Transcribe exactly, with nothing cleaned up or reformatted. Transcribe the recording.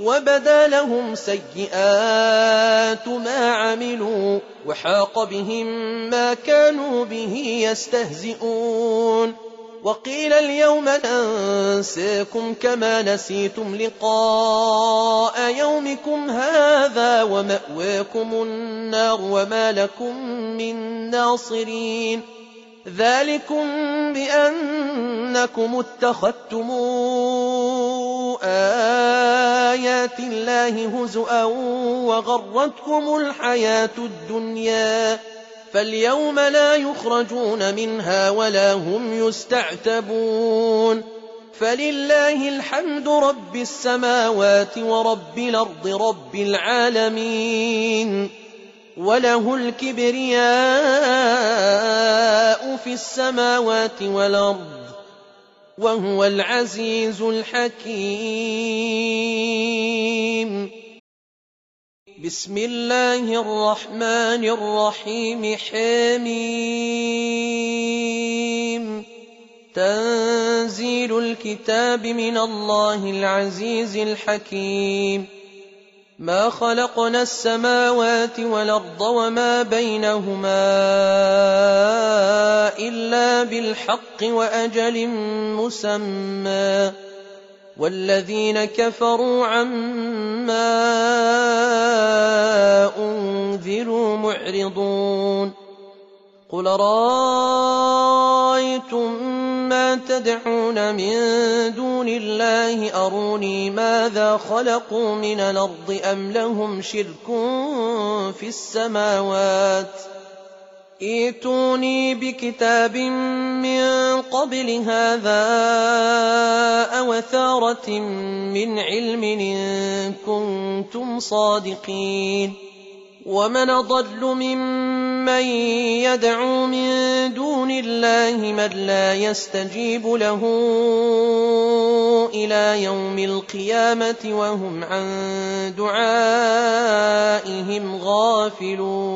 وبدا لهم سيئات ما عملوا وحاق بهم ما كانوا به يستهزئون وقيل اليوم ننساكم كما نسيتم لقاء يومكم هذا ومأواكم النار وما لكم من ناصرين ذلكم بأنكم اتخذتم آيات الله هزؤا وغرتكم الحياة الدنيا فاليوم لا يخرجون منها ولا هم يستعتبون فلله الحمد رب السماوات ورب الأرض رب العالمين وله الكبرياء في السماوات والأرض وهو العزيز الحكيم. بسم الله الرحمن الرحيم حميم تنزيل الكتاب من الله العزيز الحكيم ما خلقنا السماوات والأرض وما بينهما إلا بالحق وأجل مسمى والذين كفروا عما أنذروا معرضون قل رأيتم ما تدعون من دون الله أروني ماذا خلقوا من الأرض أم لهم شرك في السماوات ائتوني بكتاب من قبل هذا أو أثارة من علم إن كنتم صادقين ومن أضل ممن يدعو من دون الله من لا يستجيب له إلى يوم القيامة وهم عن دعائهم غافلون